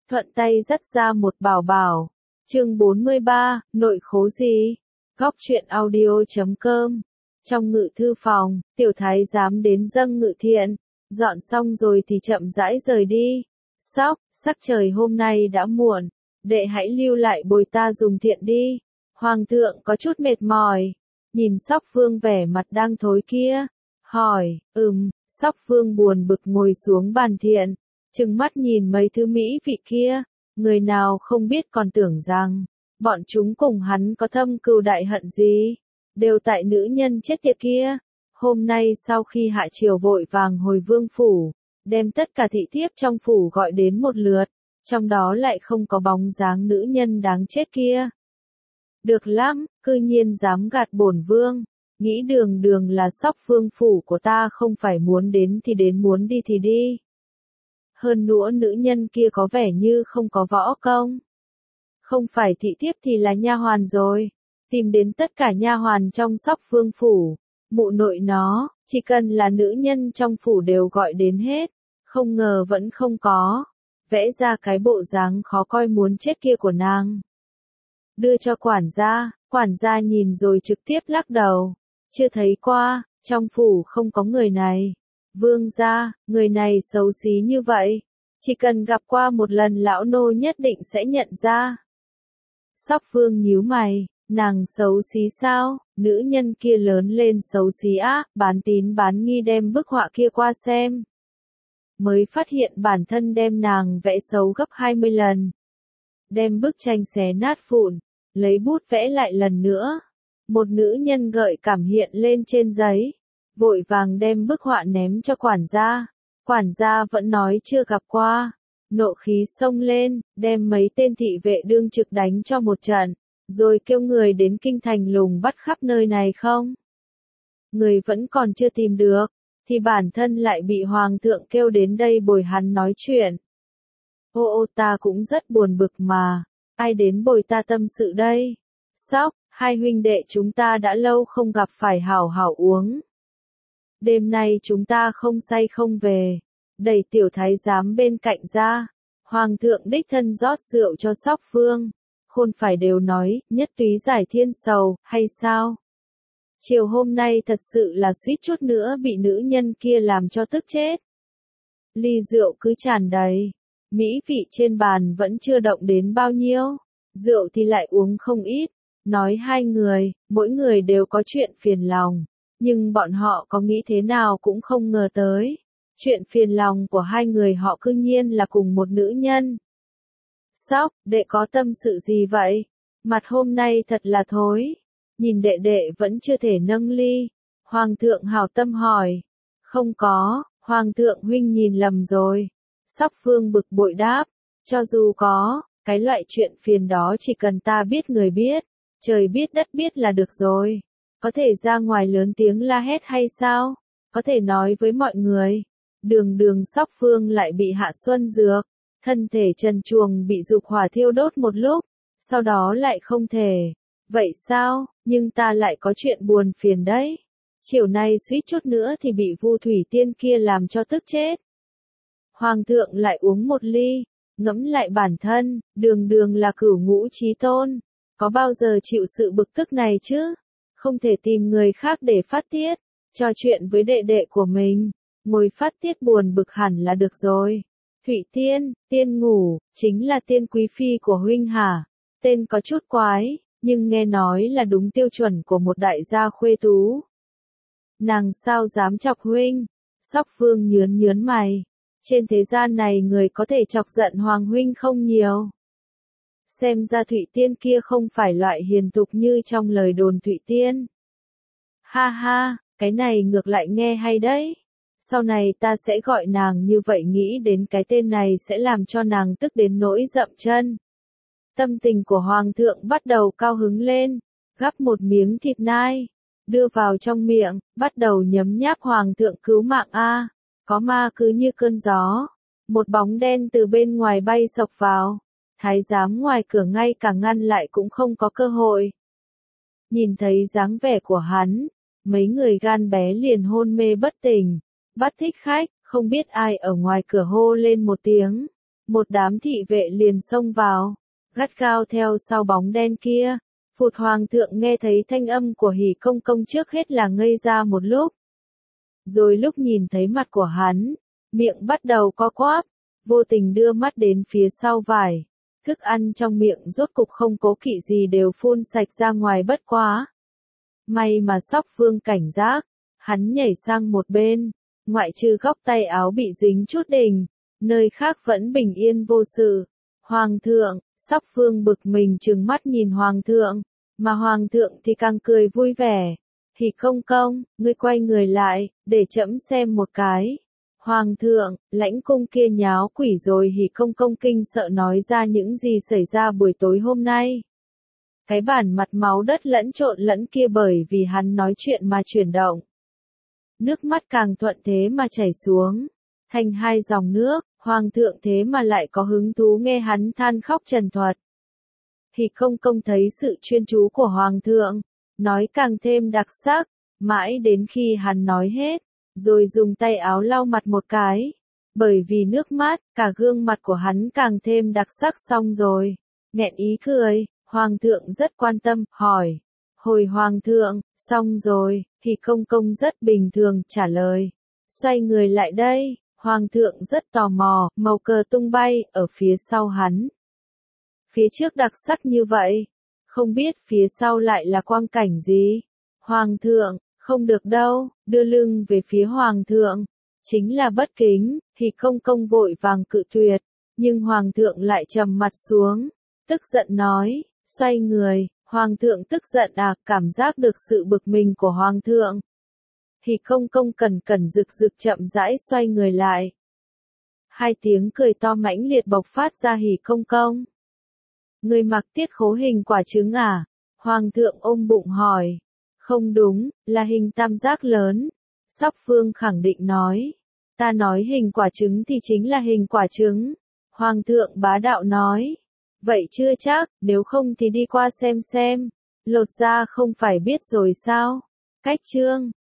thuận tay dắt ra một bảo bảo. Chương 43, nội khố gì? Góc truyện audio.com. Trong ngự thư phòng, tiểu thái giám đến dâng ngự thiện, dọn xong rồi thì chậm rãi rời đi. Sóc, sắc trời hôm nay đã muộn, đệ hãy lưu lại bồi ta dùng thiện đi. Hoàng thượng có chút mệt mỏi, nhìn Sóc Phương vẻ mặt đang thối kia, hỏi, Sóc Phương buồn bực ngồi xuống bàn thiện, trừng mắt nhìn mấy thứ mỹ vị kia, người nào không biết còn tưởng rằng, bọn chúng cùng hắn có thâm cừu đại hận gì, đều tại nữ nhân chết tiệt kia. Hôm nay sau khi hạ triều vội vàng hồi vương phủ, đem tất cả thị thiếp trong phủ gọi đến một lượt, trong đó lại không có bóng dáng nữ nhân đáng chết kia. Được lắm, cư nhiên dám gạt bổn vương, nghĩ đường đường là Sóc Phương phủ của ta không phải muốn đến thì đến muốn đi thì đi. Hơn nữa nữ nhân kia có vẻ như không có võ công. Không phải thị thiếp thì là nha hoàn rồi, tìm đến tất cả nha hoàn trong Sóc Phương phủ, mụ nội nó, chỉ cần là nữ nhân trong phủ đều gọi đến hết, không ngờ vẫn không có, vẽ ra cái bộ dáng khó coi muốn chết kia của nàng. Đưa cho quản gia nhìn rồi trực tiếp lắc đầu, chưa thấy qua, trong phủ không có người này. Vương gia, người này xấu xí như vậy, chỉ cần gặp qua một lần lão nô nhất định sẽ nhận ra. Sóc Phương nhíu mày, nàng xấu xí sao? Nữ nhân kia lớn lên xấu xí á, bán tín bán nghi đem bức họa kia qua xem. Mới phát hiện bản thân đem nàng vẽ xấu gấp 20 lần. Đem bức tranh xé nát vụn, lấy bút vẽ lại lần nữa. Một nữ nhân gợi cảm hiện lên trên giấy, vội vàng đem bức họa ném cho quản gia. Quản gia vẫn nói chưa gặp qua, nộ khí xông lên, đem mấy tên thị vệ đương trực đánh cho một trận, rồi kêu người đến kinh thành lùng bắt khắp nơi này không. Người vẫn còn chưa tìm được, thì bản thân lại bị hoàng thượng kêu đến đây bồi hắn nói chuyện. Ô ta cũng rất buồn bực mà, ai đến bồi ta tâm sự đây? Sóc, hai huynh đệ chúng ta đã lâu không gặp phải hảo hảo uống. Đêm nay chúng ta không say không về, đẩy tiểu thái giám bên cạnh ra, hoàng thượng đích thân rót rượu cho Sóc Phương, khôn phải đều nói, nhất túy giải thiên sầu, hay sao? Chiều hôm nay thật sự là suýt chút nữa bị nữ nhân kia làm cho tức chết. Ly rượu cứ tràn đầy, mỹ vị trên bàn vẫn chưa động đến bao nhiêu, rượu thì lại uống không ít, nói hai người, mỗi người đều có chuyện phiền lòng, nhưng bọn họ có nghĩ thế nào cũng không ngờ tới. Chuyện phiền lòng của hai người họ cư nhiên là cùng một nữ nhân. Sóc, đệ có tâm sự gì vậy? Mặt hôm nay thật là thối. Nhìn đệ đệ vẫn chưa thể nâng ly. Hoàng thượng hảo tâm hỏi. Không có, Hoàng thượng huynh nhìn lầm rồi. Sóc Phương bực bội đáp. Cho dù có, cái loại chuyện phiền đó chỉ cần ta biết người biết, trời biết đất biết là được rồi. Có thể ra ngoài lớn tiếng la hét hay sao? Có thể nói với mọi người. Đường Sóc Phương lại bị hạ xuân dược, thân thể trần truồng bị dục hỏa thiêu đốt một lúc, sau đó lại không thể. Vậy sao, nhưng ta lại có chuyện buồn phiền đấy. Chiều nay suýt chút nữa thì bị Vu Thủy Tiên kia làm cho tức chết. Hoàng thượng lại uống một ly, ngẫm lại bản thân, đường là cửu ngũ chí tôn, có bao giờ chịu sự bực tức này chứ? Không thể tìm người khác để phát tiết, trò chuyện với đệ đệ của mình. Ngồi phát tiết buồn bực hẳn là được rồi. Thủy Tiên, tiên ngủ, chính là tiên quý phi của huynh hả? Tên có chút quái, nhưng nghe nói là đúng tiêu chuẩn của một đại gia khuê tú. Nàng sao dám chọc huynh? Sóc Phương nhớn mày. Trên thế gian này người có thể chọc giận hoàng huynh không nhiều. Xem ra Thủy Tiên kia không phải loại hiền thục như trong lời đồn Thủy Tiên. Ha ha, cái này ngược lại nghe hay đấy. Sau này ta sẽ gọi nàng như vậy, nghĩ đến cái tên này sẽ làm cho nàng tức đến nỗi dậm chân. Tâm tình của hoàng thượng bắt đầu cao hứng lên, gắp một miếng thịt nai, đưa vào trong miệng, bắt đầu nhấm nháp. Hoàng thượng cứu mạng a, có ma cứ như cơn gió. Một bóng đen từ bên ngoài bay sộc vào, thái giám ngoài cửa ngay cả ngăn lại cũng không có cơ hội. Nhìn thấy dáng vẻ của hắn, mấy người gan bé liền hôn mê bất tỉnh. Bắt thích khách, không biết ai ở ngoài cửa hô lên một tiếng. một đám thị vệ liền xông vào, gắt gao theo sau bóng đen kia. Phụt hoàng thượng nghe thấy thanh âm của Hỉ Công Công trước hết là ngây ra một lúc. Rồi lúc nhìn thấy mặt của hắn, miệng bắt đầu co quắp, vô tình đưa mắt đến phía sau vải. Thức ăn trong miệng rốt cục không cố kỵ gì đều phun sạch ra ngoài bất quá. May mà Sóc Phương cảnh giác, hắn nhảy sang một bên, ngoại trừ góc tay áo bị dính chút đình, nơi khác vẫn bình yên vô sự. Hoàng thượng, Sóc Phương bực mình trừng mắt nhìn Hoàng thượng, mà Hoàng thượng thì càng cười vui vẻ. Hỉ Công Công, ngươi quay người lại, để trẫm xem một cái. Hoàng thượng, lãnh cung kia nháo quỷ rồi. Hỉ Công Công kinh sợ nói ra những gì xảy ra buổi tối hôm nay. Cái bản mặt máu đất lẫn trộn lẫn kia bởi vì hắn nói chuyện mà chuyển động. Nước mắt càng thuận thế mà chảy xuống, thành hai dòng nước. Hoàng thượng thế mà lại có hứng thú nghe hắn than khóc trần thuật. Hỉ Công Công thấy sự chuyên chú của Hoàng thượng, nói càng thêm đặc sắc, mãi đến khi hắn nói hết, rồi dùng tay áo lau mặt một cái. Bởi vì nước mắt, cả gương mặt của hắn càng thêm đặc sắc. Xong rồi, nghẹn ý cười, Hoàng thượng rất quan tâm, hỏi. Hồi Hoàng thượng, xong rồi. Hỉ Công Công rất bình thường trả lời. Xoay người lại đây, Hoàng thượng rất tò mò, màu cờ tung bay, ở phía sau hắn. Phía trước đặc sắc như vậy, không biết phía sau lại là quang cảnh gì? Hoàng thượng, không được đâu, đưa lưng về phía Hoàng thượng, chính là bất kính. Hỉ Công Công vội vàng cự tuyệt, nhưng Hoàng thượng lại trầm mặt xuống, tức giận nói, xoay người. Hoàng thượng tức giận cảm giác được sự bực mình của Hoàng thượng. Hỉ Công Công cẩn cẩn rực rực chậm rãi xoay người lại. Hai tiếng cười to mãnh liệt bộc phát ra. Hỉ Công Công, người mặc tiết khố hình quả trứng à? Hoàng thượng ôm bụng hỏi. Không đúng, là hình tam giác lớn. Sóc Phương khẳng định nói. Ta nói hình quả trứng thì chính là hình quả trứng. Hoàng thượng bá đạo nói. Vậy chưa chắc, nếu không thì đi qua xem. Lột ra không phải biết rồi sao? Cách chương